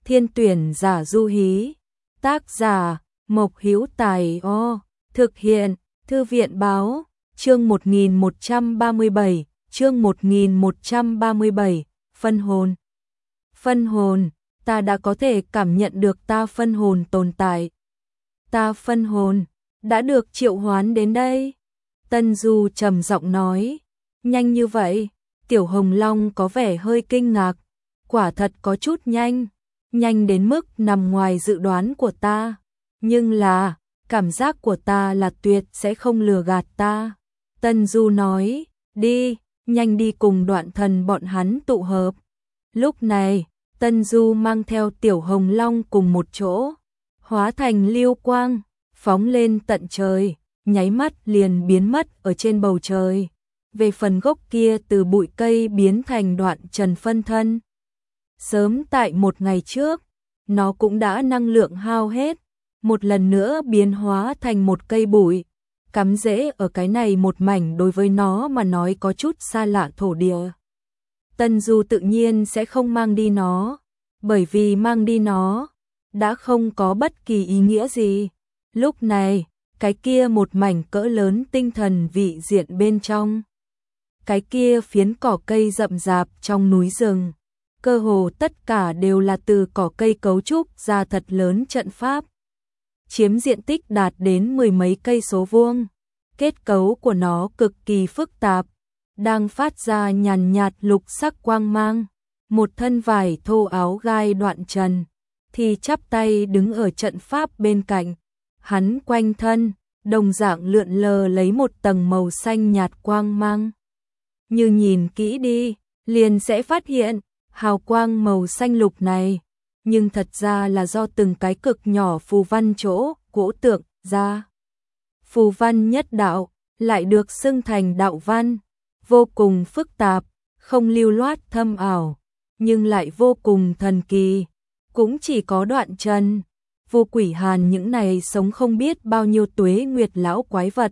Thiên tuyển giả du hí. Tác giả Mộc Hữu Tài. Thực hiện Thư viện báo. Chương 1137, chương 1137, phân hồn. Phân hồn, ta đã có thể cảm nhận được ta phân hồn tồn tại. Ta phân hồn, đã được triệu hoán đến đây. Tân Du trầm giọng nói, nhanh như vậy, Tiểu Hồng Long có vẻ hơi kinh ngạc, quả thật có chút nhanh, nhanh đến mức nằm ngoài dự đoán của ta, nhưng là, cảm giác của ta là tuyệt sẽ không lừa gạt ta. Tân Du nói, đi, nhanh đi cùng Đoạn Thần bọn hắn tụ hợp. Lúc này, Tân Du mang theo Tiểu Hồng Long cùng một chỗ, hóa thành lưu quang, phóng lên tận trời, nháy mắt liền biến mất ở trên bầu trời. Về phần gốc kia từ bụi cây biến thành Đoạn Trần phân thân. Sớm tại một ngày trước, nó cũng đã năng lượng hao hết, một lần nữa biến hóa thành một cây bụi, cắm rễ ở cái này một mảnh đối với nó mà nói có chút xa lạ thổ địa. Tân Du tự nhiên sẽ không mang đi nó, bởi vì mang đi nó đã không có bất kỳ ý nghĩa gì. Lúc này, cái kia một mảnh cỡ lớn tinh thần vị diện bên trong, cái kia phiến cỏ cây rậm rạp trong núi rừng, cơ hồ tất cả đều là từ cỏ cây cấu trúc ra thật lớn trận pháp, chiếm diện tích đạt đến mười mấy cây số vuông. Kết cấu của nó cực kỳ phức tạp, đang phát ra nhàn nhạt lục sắc quang mang. Một thân vải thô áo gai Đoạn Trần thì chắp tay đứng ở trận pháp bên cạnh, hắn quanh thân đồng dạng lượn lờ lấy một tầng màu xanh nhạt quang mang. Như nhìn kỹ đi, liền sẽ phát hiện hào quang màu xanh lục này, nhưng thật ra là do từng cái cực nhỏ phù văn chỗ gỗ tượng ra. Phù văn nhất đạo lại được xưng thành đạo văn, vô cùng phức tạp, không lưu loát thâm ảo, nhưng lại vô cùng thần kỳ. Cũng chỉ có Đoạn Trần, Vô Quỷ Hàn những này sống không biết bao nhiêu tuế nguyệt lão quái vật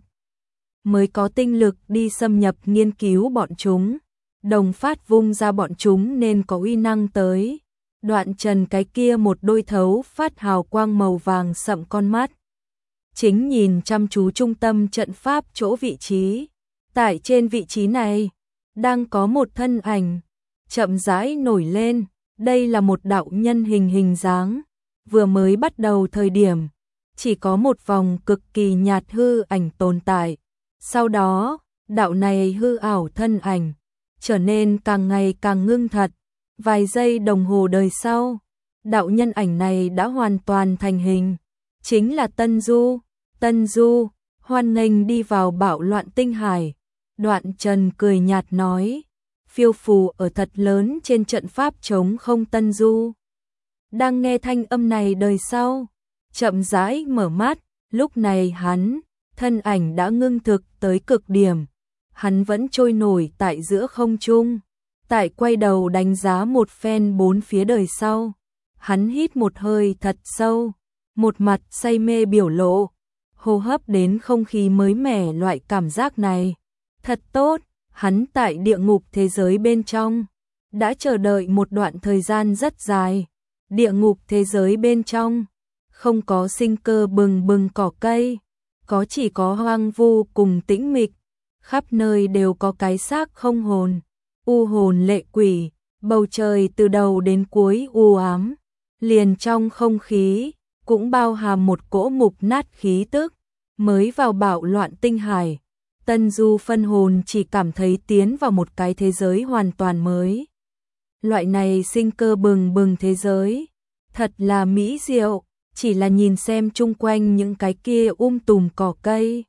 mới có tinh lực đi xâm nhập nghiên cứu bọn chúng, đồng phát vung ra bọn chúng nên có uy năng tới. Đoạn Trần cái kia một đôi thấu phát hào quang màu vàng sậm con mắt, chính nhìn chăm chú trung tâm trận pháp chỗ vị trí. Tại trên vị trí này, đang có một thân ảnh chậm rãi nổi lên, đây là một đạo nhân hình dáng. Vừa mới bắt đầu thời điểm, chỉ có một vòng cực kỳ nhạt hư ảnh tồn tại. Sau đó, đạo này hư ảo thân ảnh trở nên càng ngày càng ngưng thật. Vài giây đồng hồ đời sau, đạo nhân ảnh này đã hoàn toàn thành hình, chính là Tân Du. Tân Du, hoan nghênh đi vào bạo loạn tinh hải. Đoạn Trần cười nhạt nói, phiêu phù ở thật lớn trên trận pháp trống không. Tân Du đang nghe thanh âm này đời sau, chậm rãi mở mắt, lúc này hắn, thân ảnh đã ngưng thực tới cực điểm, hắn vẫn trôi nổi tại giữa không trung. Tại quay đầu đánh giá một phen bốn phía đời sau, hắn hít một hơi thật sâu, một mặt say mê biểu lộ, hô hấp đến không khí mới mẻ. Loại cảm giác này thật tốt. Hắn tại địa ngục thế giới bên trong đã chờ đợi một đoạn thời gian rất dài. Địa ngục thế giới bên trong không có sinh cơ bừng bừng cỏ cây, chỉ có hoang vu cùng tĩnh mịch, khắp nơi đều có cái xác không hồn, u hồn lệ quỷ, bầu trời từ đầu đến cuối u ám, liền trong không khí cũng bao hàm một cỗ mục nát khí tức. Mới vào bạo loạn tinh hải, Tân Du phân hồn chỉ cảm thấy tiến vào một cái thế giới hoàn toàn mới. Loại này sinh cơ bừng bừng thế giới, thật là mỹ diệu, chỉ là nhìn xem chung quanh những cái kia tùm cỏ cây.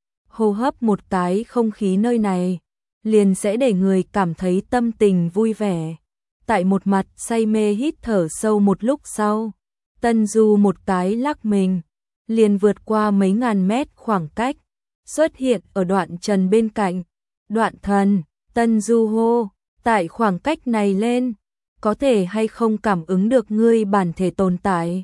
Hô hấp một cái không khí nơi này, liền sẽ để người cảm thấy tâm tình vui vẻ. Tại một mặt say mê hít thở sâu một lúc sau, Tân Du một cái lắc mình, liền vượt qua mấy ngàn mét khoảng cách, xuất hiện ở Đoạn Trần bên cạnh. Đoạn Thần, Tân Du hô, tại khoảng cách này lên, có thể hay không cảm ứng được ngươi bản thể tồn tại?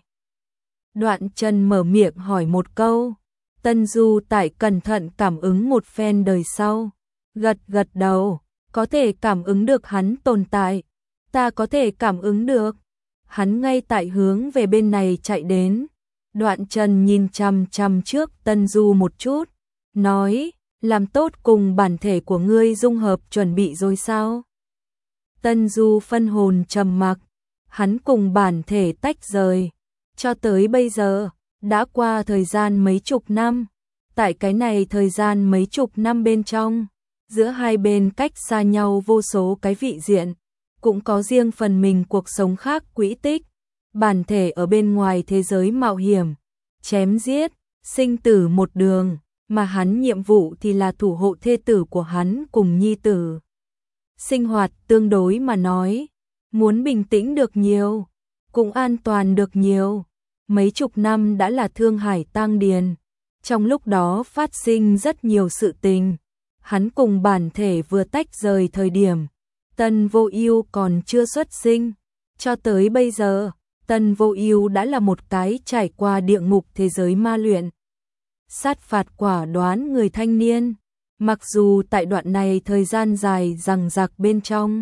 Đoạn Trần mở miệng hỏi một câu. Tân Du tại cẩn thận cảm ứng một phen đời sau, gật đầu, có thể cảm ứng được hắn tồn tại. Ta có thể cảm ứng được. hắn ngay tại hướng về bên này chạy đến. Đoạn Trần nhìn chằm chằm trước Tân Du một chút, nói, làm tốt cùng bản thể của ngươi dung hợp chuẩn bị rồi sao? Tân Du phân hồn trầm mặc, hắn cùng bản thể tách rời, cho tới bây giờ, đã qua thời gian mấy chục năm, tại cái này thời gian mấy chục năm bên trong, giữa hai bên cách xa nhau vô số cái vị diện, cũng có riêng phần mình cuộc sống khác quỹ tích, bản thể ở bên ngoài thế giới mạo hiểm, chém giết, sinh tử một đường, mà hắn nhiệm vụ thì là thủ hộ thê tử của hắn cùng nhi tử. Sinh hoạt tương đối mà nói, muốn bình tĩnh được nhiều, cũng an toàn được nhiều. Mấy chục năm đã là thương hải tang điền, trong lúc đó phát sinh rất nhiều sự tình. Hắn cùng bản thể vừa tách rời thời điểm, Tân Vô Ưu còn chưa xuất sinh, cho tới bây giờ, Tân Vô Ưu đã là một cái trải qua địa ngục thế giới ma luyện, sát phạt quả đoán người thanh niên. Mặc dù tại đoạn này thời gian dài dằng dặc bên trong,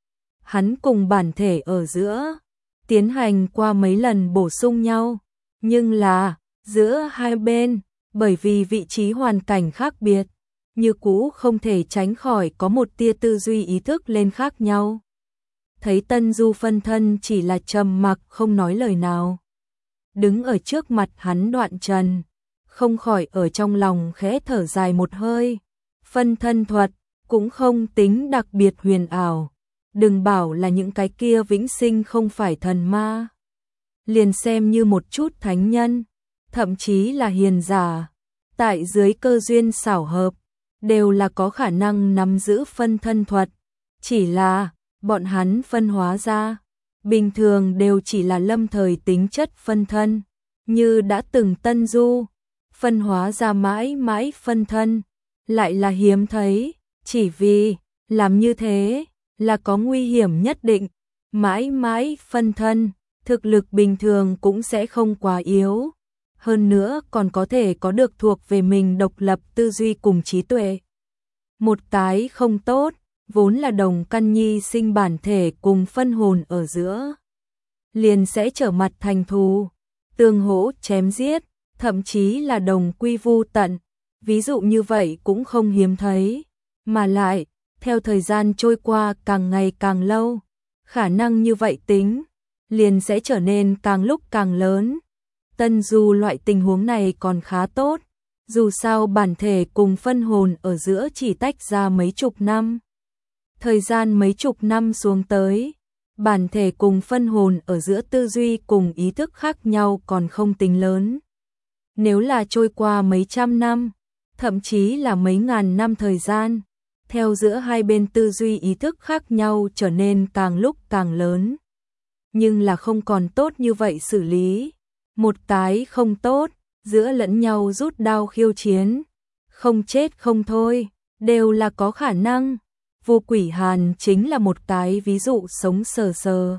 hắn cùng bản thể ở giữa tiến hành qua mấy lần bổ sung nhau, nhưng là giữa hai bên, bởi vì vị trí hoàn cảnh khác biệt, như cũ không thể tránh khỏi có một tia tư duy ý thức lên khác nhau. Thấy Tân Du phân thân chỉ là trầm mặc không nói lời nào, đứng ở trước mặt hắn Đoạn Trần, không khỏi ở trong lòng khẽ thở dài một hơi. Phân thân thuật cũng không tính đặc biệt huyền ảo, đừng bảo là những cái kia vĩnh sinh không phải thần ma, liền xem như một chút thánh nhân, thậm chí là hiền giả, tại dưới cơ duyên xảo hợp, đều là có khả năng nắm giữ phân thân thuật, chỉ là bọn hắn phân hóa ra, bình thường đều chỉ là lâm thời tính chất phân thân, như đã từng Tân Du, phân hóa ra mãi mãi phân thân, lại là hiếm thấy, chỉ vì làm như thế là có nguy hiểm nhất định, mãi mãi phân thân, thực lực bình thường cũng sẽ không quá yếu, hơn nữa còn có thể có được thuộc về mình độc lập tư duy cùng trí tuệ. Một cái không tốt, vốn là đồng căn nhi sinh bản thể cùng phân hồn ở giữa, liền sẽ trở mặt thành thù, tương hỗ chém giết, thậm chí là đồng quy vu tận. Ví dụ như vậy cũng không hiếm thấy, mà lại, theo thời gian trôi qua càng ngày càng lâu, khả năng như vậy tính, liền sẽ trở nên càng lúc càng lớn. Tân Du loại tình huống này còn khá tốt, dù sao bản thể cùng phân hồn ở giữa chỉ tách ra mấy chục năm. Thời gian mấy chục năm xuống tới, bản thể cùng phân hồn ở giữa tư duy cùng ý thức khác nhau còn không tính lớn. Nếu là trôi qua mấy trăm năm, thậm chí là mấy ngàn năm thời gian, theo giữa hai bên tư duy ý thức khác nhau trở nên càng lúc càng lớn. Nhưng là không còn tốt như vậy xử lý. Một cái không tốt, giữa lẫn nhau rút đao khiêu chiến, không chết không thôi, đều là có khả năng. Vô Quỷ Hàn chính là một cái ví dụ sống sờ sờ.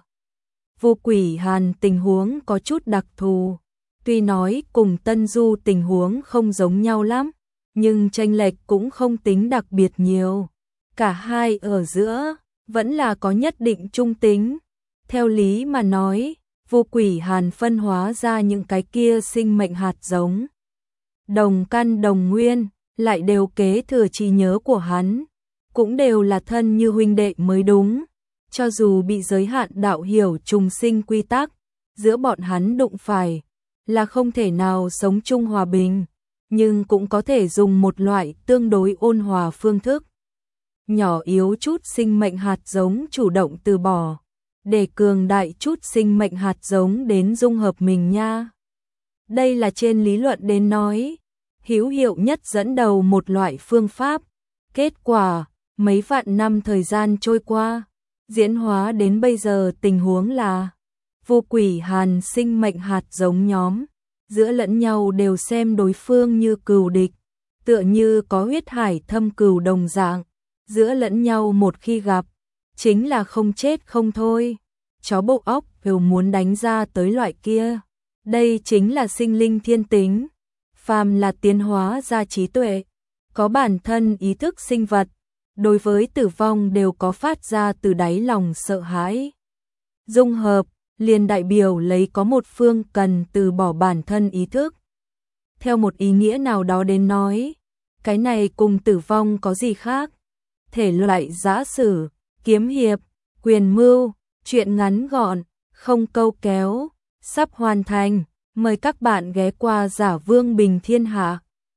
Vô Quỷ Hàn tình huống có chút đặc thù, tuy nói cùng Tân Du tình huống không giống nhau lắm, nhưng chênh lệch cũng không tính đặc biệt nhiều. Cả hai ở giữa vẫn là có nhất định trung tính. Theo lý mà nói, Vô Quỷ Hàn phân hóa ra những cái kia sinh mệnh hạt giống, đồng căn đồng nguyên, lại đều kế thừa trí nhớ của hắn, cũng đều là thân như huynh đệ mới đúng. Cho dù bị giới hạn đạo hiểu trùng sinh quy tắc, giữa bọn hắn đụng phải là không thể nào sống chung hòa bình, nhưng cũng có thể dùng một loại tương đối ôn hòa phương thức. Nhỏ yếu chút sinh mệnh hạt giống chủ động từ bỏ, để cường đại chút sinh mệnh hạt giống đến dung hợp mình nha. Đây là trên lý luận đến nói, hữu hiệu nhất dẫn đầu một loại phương pháp. Kết quả, mấy vạn năm thời gian trôi qua, diễn hóa đến bây giờ tình huống là Vô Quỷ Hàn sinh mệnh hạt giống nhóm, giữa lẫn nhau đều xem đối phương như cừu địch, tựa như có huyết hải thâm cừu đồng dạng, giữa lẫn nhau một khi gặp, chính là không chết không thôi, chó bộ óc đều muốn đánh ra tới loại kia. Đây chính là sinh linh thiên tính, phàm là tiến hóa ra trí tuệ, có bản thân ý thức sinh vật, đối với tử vong đều có phát ra từ đáy lòng sợ hãi. Dung hợp, liền đại biểu lấy có một phương cần từ bỏ bản thân ý thức. Theo một ý nghĩa nào đó đến nói, cái này cùng tử vong có gì khác? Thể loại giã sử, kiếm hiệp, quyền mưu, truyện ngắn gọn, không câu kéo, sắp hoàn thành. Mời các bạn ghé qua Giả Vương Bình Thiên Hạ.